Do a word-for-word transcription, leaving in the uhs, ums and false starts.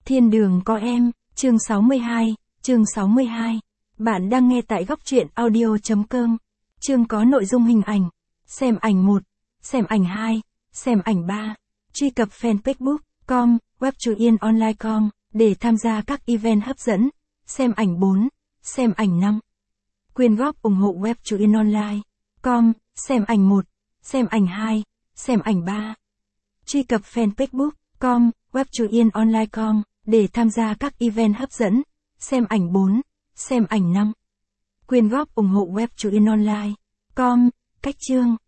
Thiên đường có em, chương sáu mươi hai, chương sáu mươi hai. Bạn đang nghe tại góc truyện audio chấm com. Chương có nội dung hình ảnh. Xem ảnh một, xem ảnh hai, xem ảnh ba. Truy cập fanpage book chấm com, webchuyenonline chấm com để tham gia các event hấp dẫn. Xem ảnh bốn, xem ảnh năm. Quyên góp ủng hộ webchuyenonline chấm com, xem ảnh một, xem ảnh hai, xem ảnh ba. Truy cập fanpage book chấm com, webchuyenonline chấm com để tham gia các event hấp dẫn. Xem ảnh bốn, xem ảnh năm. Quyên góp ủng hộ webchuyenonline chấm com. Cách chương